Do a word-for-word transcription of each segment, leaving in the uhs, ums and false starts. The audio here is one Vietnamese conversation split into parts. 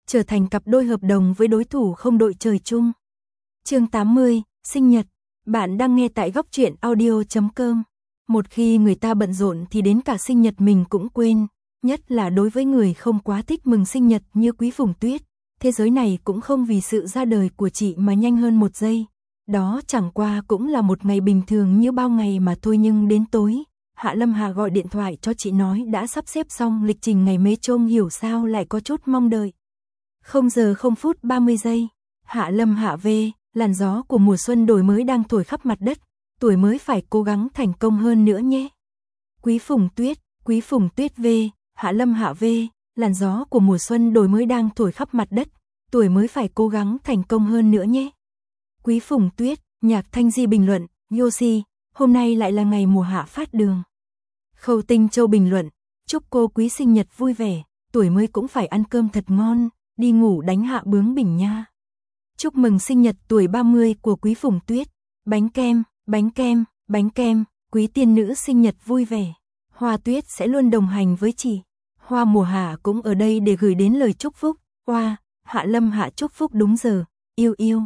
trở thành cặp đôi hợp đồng với đối thủ không đội trời chung. Chương tám mươi, sinh nhật. Bạn đang nghe tại góc truyện audio chấm com. Một khi người ta bận rộn thì đến cả sinh nhật mình cũng quên, nhất là đối với người không quá thích mừng sinh nhật như Quý Phùng Tuyết. Thế giới này cũng không vì sự ra đời của chị mà nhanh hơn một giây. Đó chẳng qua cũng là một ngày bình thường như bao ngày mà thôi, nhưng đến tối, Hạ Lâm Hạ gọi điện thoại cho chị nói đã sắp xếp xong lịch trình ngày mê trông, hiểu sao lại có chút mong đợi. không giờ không phút ba mươi giây, Hạ Lâm Hạ về, làn gió của mùa xuân đổi mới đang thổi khắp mặt đất, tuổi mới phải cố gắng thành công hơn nữa nhé. Quý Phùng Tuyết, Quý Phùng Tuyết về, Hạ Lâm Hạ về, làn gió của mùa xuân đổi mới đang thổi khắp mặt đất, tuổi mới phải cố gắng thành công hơn nữa nhé. Quý Phùng Tuyết, Nhạc Thanh Di bình luận, Yoshi, hôm nay lại là ngày mùa hạ phát đường. Khâu Tinh Châu bình luận, chúc cô Quý sinh nhật vui vẻ, tuổi mới cũng phải ăn cơm thật ngon, đi ngủ đánh hạ bướng bỉnh nha. Chúc mừng sinh nhật tuổi ba mươi của Quý Phùng Tuyết, bánh kem, bánh kem, bánh kem, Quý tiên nữ sinh nhật vui vẻ. Hoa Tuyết sẽ luôn đồng hành với chị. Hoa mùa hạ cũng ở đây để gửi đến lời chúc phúc. Hoa, Hạ Lâm Hạ chúc phúc đúng giờ, yêu yêu.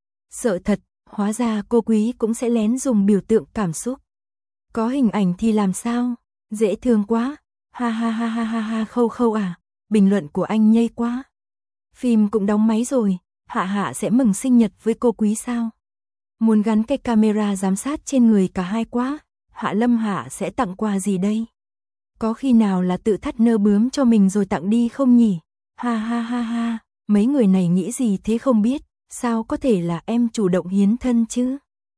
Sợ thật, hóa ra cô Quý cũng sẽ lén dùng biểu tượng cảm xúc. Có hình ảnh thì làm sao? Dễ thương quá. Ha ha ha ha ha ha Khâu Khâu à, bình luận của anh nhây quá. Phim cũng đóng máy rồi, Hạ Hạ sẽ mừng sinh nhật với cô Quý sao? Muốn gắn cái camera giám sát trên người cả hai quá. Hạ Lâm Hạ sẽ tặng quà gì đây? Có khi nào là tự thắt nơ bướm cho mình rồi tặng đi không nhỉ? Ha ha ha ha, mấy người này nghĩ gì thế không biết, sao có thể là em chủ động hiến thân chứ?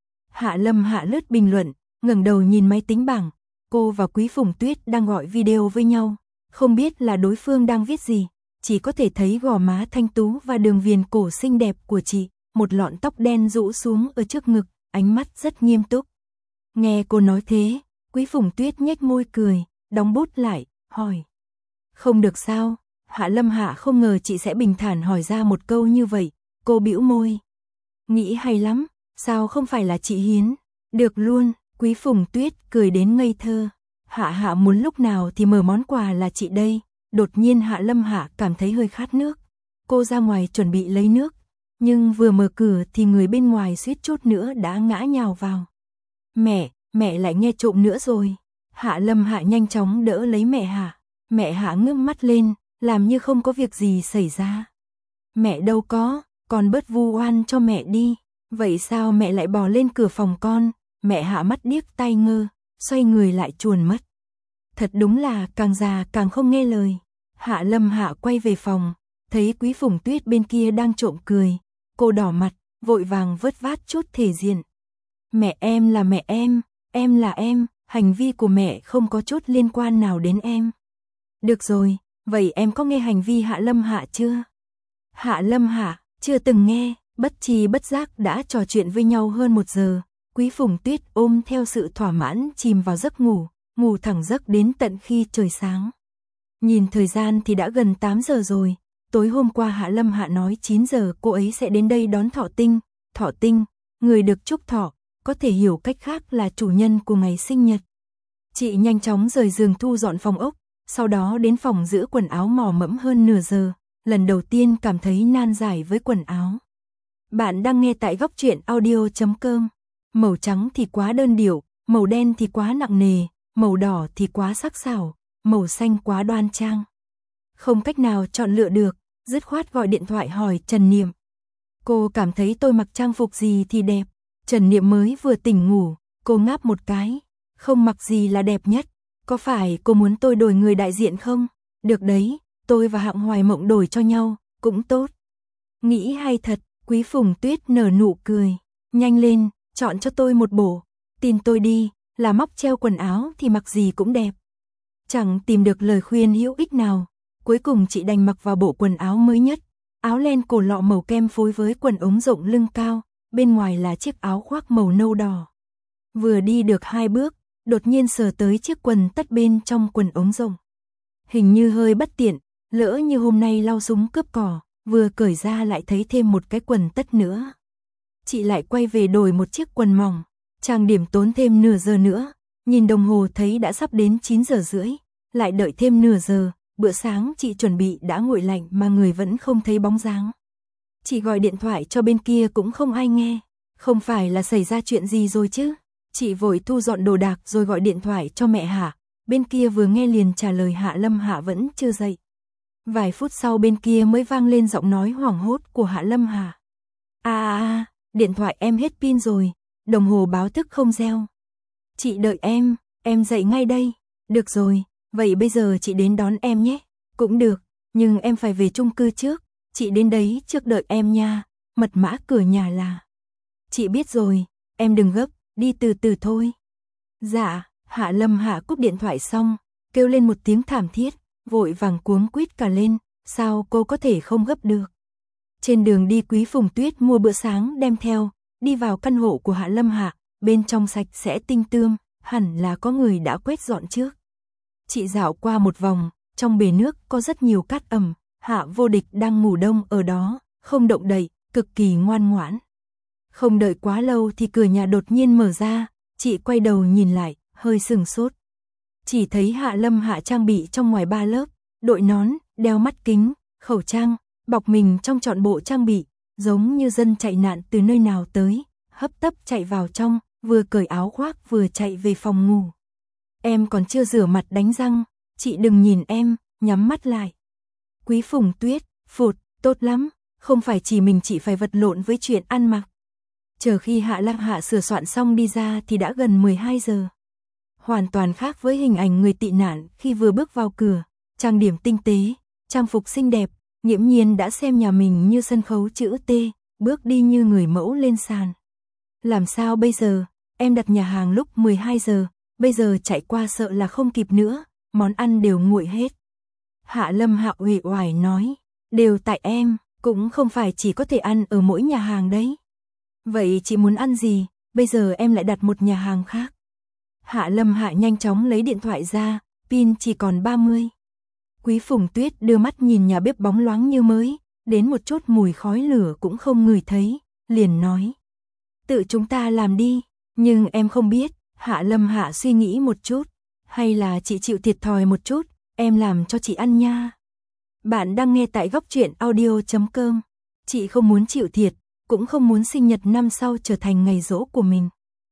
Hạ Lâm Hạ lướt bình luận, ngẩng đầu nhìn máy tính bảng, cô và Quý Phùng Tuyết đang gọi video với nhau, không biết là đối phương đang viết gì, chỉ có thể thấy gò má thanh tú và đường viền cổ xinh đẹp của chị, một lọn tóc đen rũ xuống ở trước ngực, ánh mắt rất nghiêm túc. Nghe cô nói thế, Quý Phùng Tuyết nhếch môi cười, đóng bút lại, hỏi. Không được sao? Hạ Lâm Hạ không ngờ chị sẽ bình thản hỏi ra một câu như vậy, cô bĩu môi. Nghĩ hay lắm, sao không phải là chị hiến? Được luôn, Quý Phùng Tuyết cười đến ngây thơ. Hạ Hạ muốn lúc nào thì mở món quà là chị đây. Đột nhiên Hạ Lâm Hạ cảm thấy hơi khát nước. Cô ra ngoài chuẩn bị lấy nước, nhưng vừa mở cửa thì người bên ngoài suýt chút nữa đã ngã nhào vào. Mẹ, mẹ lại nghe trộm nữa rồi. Hạ Lâm Hạ nhanh chóng đỡ lấy mẹ Hạ. Mẹ Hạ ngước mắt lên, làm như không có việc gì xảy ra. Mẹ đâu có, con bớt vu oan cho mẹ đi. Vậy sao mẹ lại bò lên cửa phòng con? Mẹ Hạ mắt điếc tai ngơ, xoay người lại chuồn mất. Thật đúng là càng già càng không nghe lời. Hạ Lâm Hạ quay về phòng, thấy Quý Phùng Tuyết bên kia đang trộm cười. Cô đỏ mặt, vội vàng vớt vát chút thể diện. Mẹ em là mẹ em, em là em, hành vi của mẹ không có chút liên quan nào đến em. Được rồi, vậy em có nghe hành vi Hạ Lâm Hạ chưa? Hạ Lâm Hạ, chưa từng nghe, bất tri bất giác đã trò chuyện với nhau hơn một giờ. Quý Phùng Tuyết ôm theo sự thỏa mãn chìm vào giấc ngủ, ngủ thẳng giấc đến tận khi trời sáng. Nhìn thời gian thì đã gần tám giờ rồi, tối hôm qua Hạ Lâm Hạ nói chín giờ cô ấy sẽ đến đây đón Thọ Tinh. Thọ Tinh, người được chúc thọ, có thể hiểu cách khác là chủ nhân của ngày sinh nhật. Chị nhanh chóng rời giường thu dọn phòng ốc, sau đó đến phòng giữ quần áo mò mẫm hơn nửa giờ, lần đầu tiên cảm thấy nan giải với quần áo. Bạn đang nghe tại góc truyện audio chấm com. Màu trắng thì quá đơn điệu, màu đen thì quá nặng nề, màu đỏ thì quá sắc sảo, màu xanh quá đoan trang. Không cách nào chọn lựa được, dứt khoát gọi điện thoại hỏi Trần Niệm. Cô cảm thấy tôi mặc trang phục gì thì đẹp. Trần Niệm mới vừa tỉnh ngủ, cô ngáp một cái. Không mặc gì là đẹp nhất. Có phải cô muốn tôi đổi người đại diện không? Được đấy, tôi và Hạng Hoài Mộng đổi cho nhau, cũng tốt. Nghĩ hay thật, Quý Phùng Tuyết nở nụ cười. Nhanh lên, chọn cho tôi một bộ. Tin tôi đi, là móc treo quần áo thì mặc gì cũng đẹp. Chẳng tìm được lời khuyên hữu ích nào. Cuối cùng chị đành mặc vào bộ quần áo mới nhất. Áo len cổ lọ màu kem phối với quần ống rộng lưng cao. Bên ngoài là chiếc áo khoác màu nâu đỏ. Vừa đi được hai bước, đột nhiên sờ tới chiếc quần tất bên trong quần ống rộng. Hình như hơi bất tiện, lỡ như hôm nay lau súng cướp cỏ, vừa cởi ra lại thấy thêm một cái quần tất nữa. Chị lại quay về đổi một chiếc quần mỏng, trang điểm tốn thêm nửa giờ nữa, nhìn đồng hồ thấy đã sắp đến chín giờ rưỡi, lại đợi thêm nửa giờ, bữa sáng chị chuẩn bị đã nguội lạnh mà người vẫn không thấy bóng dáng. Chị gọi điện thoại cho bên kia cũng không ai nghe, không phải là xảy ra chuyện gì rồi chứ? Chị vội thu dọn đồ đạc rồi gọi điện thoại cho mẹ Hạ, bên kia vừa nghe liền trả lời Hạ Lâm Hạ vẫn chưa dậy. Vài phút sau bên kia mới vang lên giọng nói hoảng hốt của Hạ Lâm Hạ. À à à, điện thoại em hết pin rồi, đồng hồ báo thức không reo. Chị đợi em, em dậy ngay đây. Được rồi, vậy bây giờ chị đến đón em nhé. Cũng được, nhưng em phải về chung cư trước, chị đến đấy trước đợi em nha, mật mã cửa nhà là. Chị biết rồi, em đừng gấp, đi từ từ thôi. Dạ, Hạ Lâm Hạ cúp điện thoại xong, kêu lên một tiếng thảm thiết, vội vàng cuống quýt cả lên, sao cô có thể không gấp được. Trên đường đi Quý Phùng Tuyết mua bữa sáng đem theo, đi vào căn hộ của Hạ Lâm Hạ, bên trong sạch sẽ tinh tươm, hẳn là có người đã quét dọn trước. Chị dạo qua một vòng, trong bể nước có rất nhiều cát ẩm, Hạ Vô Địch đang ngủ đông ở đó, không động đậy, cực kỳ ngoan ngoãn. Không đợi quá lâu thì cửa nhà đột nhiên mở ra, chị quay đầu nhìn lại, hơi sừng sốt. Chỉ thấy Hạ Lâm Hạ trang bị trong ngoài ba lớp, đội nón, đeo mắt kính, khẩu trang, bọc mình trong trọn bộ trang bị, giống như dân chạy nạn từ nơi nào tới, hấp tấp chạy vào trong, vừa cởi áo khoác vừa chạy về phòng ngủ. Em còn chưa rửa mặt đánh răng, chị đừng nhìn em, nhắm mắt lại. Quý Phùng Tuyết, phụt, tốt lắm, không phải chỉ mình chị phải vật lộn với chuyện ăn mặc. Chờ khi Hạ Lâm Hạ sửa soạn xong đi ra thì đã gần mười hai giờ. Hoàn toàn khác với hình ảnh người tị nạn khi vừa bước vào cửa, trang điểm tinh tế, trang phục xinh đẹp, nghiễm nhiên đã xem nhà mình như sân khấu chữ T, bước đi như người mẫu lên sàn. Làm sao bây giờ, em đặt nhà hàng lúc mười hai giờ, bây giờ chạy qua sợ là không kịp nữa, món ăn đều nguội hết. Hạ Lâm Hạ uể oải nói, đều tại em, cũng không phải chỉ có thể ăn ở mỗi nhà hàng đấy. Vậy chị muốn ăn gì, bây giờ em lại đặt một nhà hàng khác. Hạ Lâm Hạ nhanh chóng lấy điện thoại ra, pin chỉ còn ba mươi. Quý Phùng Tuyết đưa mắt nhìn nhà bếp bóng loáng như mới, đến một chút mùi khói lửa cũng không ngửi thấy, liền nói. Tự chúng ta làm đi, nhưng em không biết, Hạ Lâm Hạ suy nghĩ một chút, hay là chị chịu thiệt thòi một chút, em làm cho chị ăn nha. Bạn đang nghe tại góc truyện audio chấm com, chị không muốn chịu thiệt, cũng không muốn sinh nhật năm sau trở thành ngày giỗ của mình.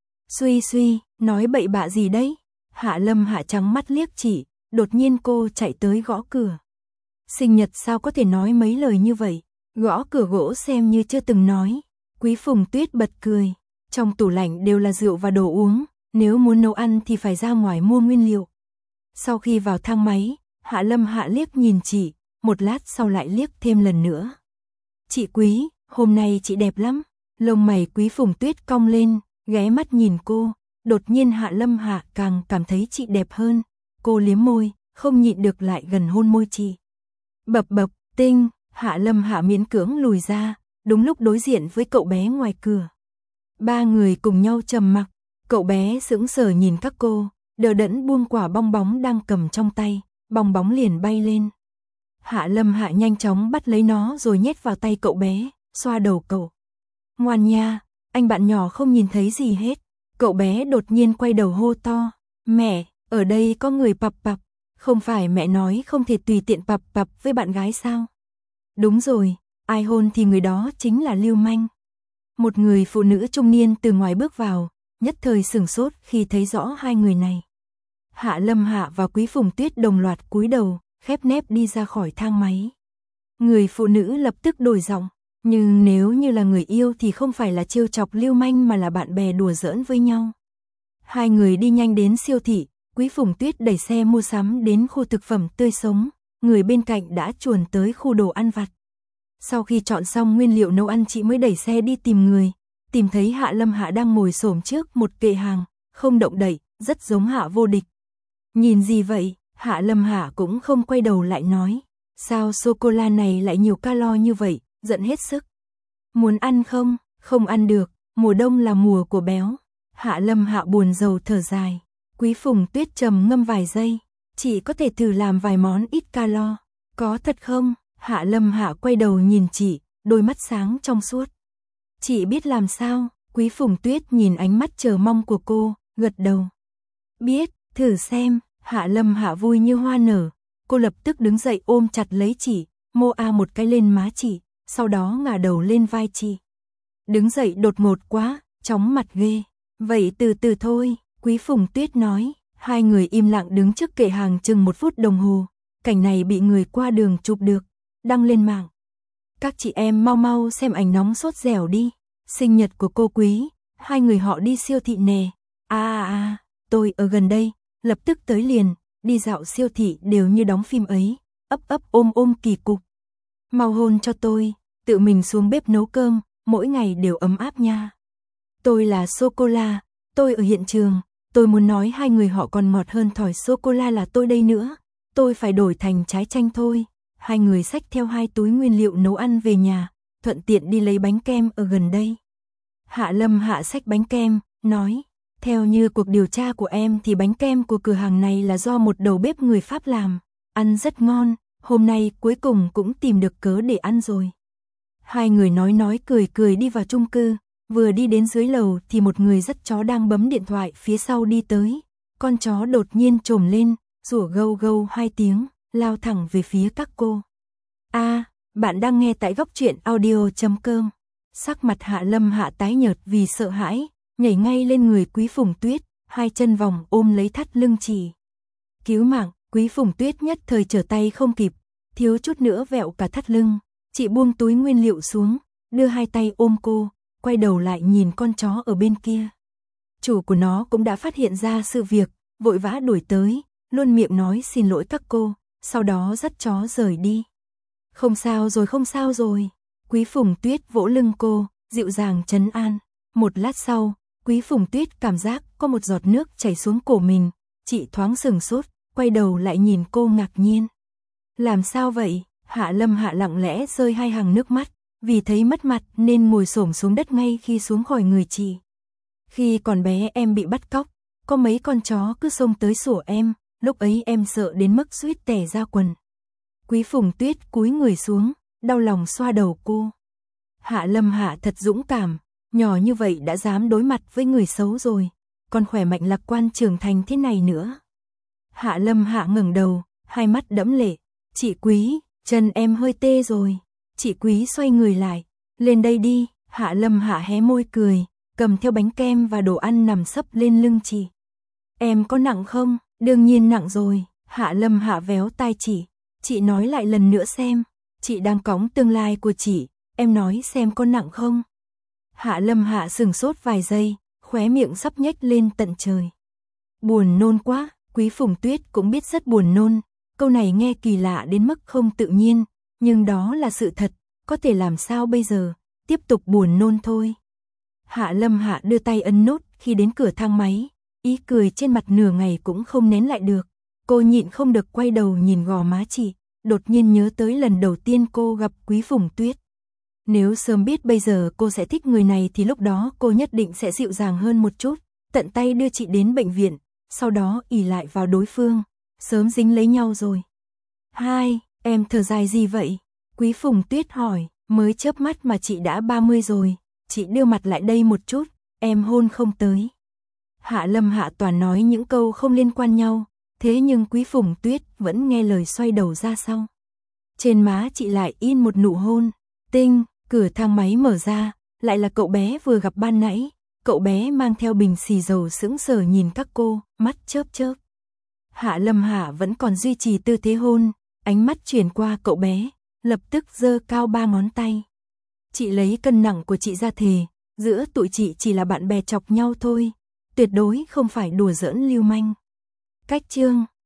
Suy suy, nói bậy bạ gì đấy? Hạ Lâm Hạ trắng mắt liếc chị, đột nhiên cô chạy tới gõ cửa. Sinh nhật sao có thể nói mấy lời như vậy? Gõ cửa gỗ xem như chưa từng nói. Quý Phùng Tuyết bật cười. Trong tủ lạnh đều là rượu và đồ uống, nếu muốn nấu ăn thì phải ra ngoài mua nguyên liệu. Sau khi vào thang máy, Hạ Lâm Hạ liếc nhìn chị, một lát sau lại liếc thêm lần nữa. Chị Quý, hôm nay chị đẹp lắm. Lông mày Quý Phùng Tuyết cong lên, ghé mắt nhìn cô, đột nhiên Hạ Lâm Hạ càng cảm thấy chị đẹp hơn. Cô liếm môi, không nhịn được lại gần hôn môi chị. Bập bập, tinh, Hạ Lâm Hạ miễn cưỡng lùi ra, đúng lúc đối diện với cậu bé ngoài cửa. Ba người cùng nhau trầm mặc, cậu bé sững sờ nhìn các cô, đờ đẫn buông quả bong bóng đang cầm trong tay, bong bóng liền bay lên. Hạ Lâm Hạ nhanh chóng bắt lấy nó rồi nhét vào tay cậu bé, xoa đầu cậu. Ngoan nha, anh bạn nhỏ không nhìn thấy gì hết. Cậu bé đột nhiên quay đầu hô to, mẹ, ở đây có người pặp pặp, không phải mẹ nói không thể tùy tiện pặp pặp với bạn gái sao? Đúng rồi, ai hôn thì người đó chính là lưu manh. Một người phụ nữ trung niên từ ngoài bước vào, nhất thời sửng sốt khi thấy rõ hai người này. Hạ Lâm Hạ và Quý Phùng Tuyết đồng loạt cúi đầu, khép nép đi ra khỏi thang máy. Người phụ nữ lập tức đổi giọng, nhưng nếu như là người yêu thì không phải là trêu chọc lưu manh mà là bạn bè đùa giỡn với nhau. Hai người đi nhanh đến siêu thị, Quý Phùng Tuyết đẩy xe mua sắm đến khu thực phẩm tươi sống, người bên cạnh đã chuồn tới khu đồ ăn vặt. Sau khi chọn xong nguyên liệu nấu ăn chị mới đẩy xe đi tìm người, tìm thấy Hạ Lâm Hạ đang ngồi xổm trước một kệ hàng, không động đậy, rất giống Hạ Vô Địch. Nhìn gì vậy? Hạ Lâm Hạ cũng không quay đầu lại nói, sao sô-cô-la này lại nhiều calo như vậy, giận hết sức. Muốn ăn không? Không ăn được, mùa đông là mùa của béo. Hạ Lâm Hạ buồn rầu thở dài. Quý Phùng Tuyết trầm ngâm vài giây, chị có thể thử làm vài món ít calo. Có thật không? Hạ Lâm Hạ quay đầu nhìn chị, đôi mắt sáng trong suốt. Chị biết làm sao? Quý Phùng Tuyết nhìn ánh mắt chờ mong của cô, gật đầu. Biết, thử xem. Hạ Lâm Hạ vui như hoa nở. cô lập tức đứng dậy ôm chặt lấy chị, mô a một cái lên má chị, sau đó ngả đầu lên vai chị. Đứng dậy đột ngột quá, chóng mặt ghê. Vậy từ từ thôi, Quý Phùng Tuyết nói. Hai người im lặng đứng trước kệ hàng chừng một phút đồng hồ. Cảnh này bị người qua đường chụp được, đăng lên mạng. Các chị em mau mau xem ảnh nóng sốt dẻo đi. Sinh nhật của cô Quý, hai người họ đi siêu thị nè. À à à, tôi ở gần đây, lập tức tới liền. Đi dạo siêu thị đều như đóng phim ấy, ấp ấp ôm ôm kỳ cục. Mau hôn cho tôi, tự mình xuống bếp nấu cơm, mỗi ngày đều ấm áp nha. Tôi là sô-cô-la, tôi ở hiện trường, tôi muốn nói hai người họ còn ngọt hơn thỏi sô-cô-la là tôi đây nữa. Tôi phải đổi thành trái chanh thôi. Hai người xách theo hai túi nguyên liệu nấu ăn về nhà, thuận tiện đi lấy bánh kem ở gần đây. Hạ Lâm Hạ xách bánh kem, nói, theo như cuộc điều tra của em thì bánh kem của cửa hàng này là do một đầu bếp người Pháp làm, ăn rất ngon, hôm nay cuối cùng cũng tìm được cớ để ăn rồi. Hai người nói nói cười cười đi vào chung cư, vừa đi đến dưới lầu thì một người dắt chó đang bấm điện thoại phía sau đi tới, con chó đột nhiên trồm lên, rủa gâu gâu hai tiếng, lao thẳng về phía các cô. A, à, bạn đang nghe tại góc truyện audio chấm com. Sắc mặt Hạ Lâm Hạ tái nhợt vì sợ hãi, nhảy ngay lên người Quý Phùng Tuyết, hai chân vòng ôm lấy thắt lưng chị. Cứu mạng, Quý Phùng Tuyết nhất thời trở tay không kịp, thiếu chút nữa vẹo cả thắt lưng. Chị buông túi nguyên liệu xuống, đưa hai tay ôm cô, quay đầu lại nhìn con chó ở bên kia. Chủ của nó cũng đã phát hiện ra sự việc, vội vã đuổi tới, luôn miệng nói xin lỗi các cô, sau đó dắt chó rời đi. Không sao rồi không sao rồi. Quý Phùng Tuyết vỗ lưng cô, dịu dàng trấn an. Một lát sau, Quý Phùng Tuyết cảm giác có một giọt nước chảy xuống cổ mình. Chị thoáng sừng sốt, quay đầu lại nhìn cô ngạc nhiên. Làm sao vậy? Hạ Lâm Hạ lặng lẽ rơi hai hàng nước mắt, vì thấy mất mặt nên ngồi xổm xuống đất ngay khi xuống khỏi người chị. Khi còn bé em bị bắt cóc, có mấy con chó cứ xông tới sủa em, lúc ấy em sợ đến mức suýt tè ra quần. Quý Phùng Tuyết cúi người xuống, đau lòng xoa đầu cô. Hạ Lâm Hạ thật dũng cảm, nhỏ như vậy đã dám đối mặt với người xấu rồi, còn khỏe mạnh lạc quan trưởng thành thế này nữa. Hạ Lâm Hạ ngẩng đầu, hai mắt đẫm lệ. Chị Quý, chân em hơi tê rồi. Chị Quý xoay người lại, lên đây đi. Hạ Lâm Hạ hé môi cười, cầm theo bánh kem và đồ ăn nằm sấp lên lưng chị. Em có nặng không? Đương nhiên nặng rồi. Hạ Lâm Hạ véo tai chị. Chị nói lại lần nữa xem. Chị đang cõng tương lai của chị, em nói xem có nặng không? Hạ Lâm Hạ sừng sốt vài giây, khóe miệng sắp nhếch lên tận trời. Buồn nôn quá. Quý Phùng Tuyết cũng biết rất buồn nôn. Câu này nghe kỳ lạ đến mức không tự nhiên, nhưng đó là sự thật, có thể làm sao bây giờ, tiếp tục buồn nôn thôi. Hạ Lâm Hạ đưa tay ấn nút khi đến cửa thang máy, ý cười trên mặt nửa ngày cũng không nén lại được. Cô nhịn không được quay đầu nhìn gò má chị, đột nhiên nhớ tới lần đầu tiên cô gặp Quý Phùng Tuyết. Nếu sớm biết bây giờ cô sẽ thích người này thì lúc đó cô nhất định sẽ dịu dàng hơn một chút, tận tay đưa chị đến bệnh viện, sau đó ỷ lại vào đối phương, sớm dính lấy nhau rồi. Hai, em thở dài gì vậy? Quý Phùng Tuyết hỏi, mới chớp mắt mà chị đã ba mươi rồi, chị đưa mặt lại đây một chút, em hôn không tới. Hạ Lâm Hạ toàn nói những câu không liên quan nhau, thế nhưng Quý Phùng Tuyết vẫn nghe lời xoay đầu ra sau. Trên má chị lại in một nụ hôn, tinh, cửa thang máy mở ra, lại là cậu bé vừa gặp ban nãy. Cậu bé mang theo bình xì dầu sững sờ nhìn các cô, mắt chớp chớp. Hạ Lâm Hạ vẫn còn duy trì tư thế hôn, ánh mắt chuyển qua cậu bé, lập tức giơ cao ba ngón tay. Chị lấy cân nặng của chị ra thề, giữa tụi chị chỉ là bạn bè chọc nhau thôi, tuyệt đối không phải đùa giỡn lưu manh. Cách chương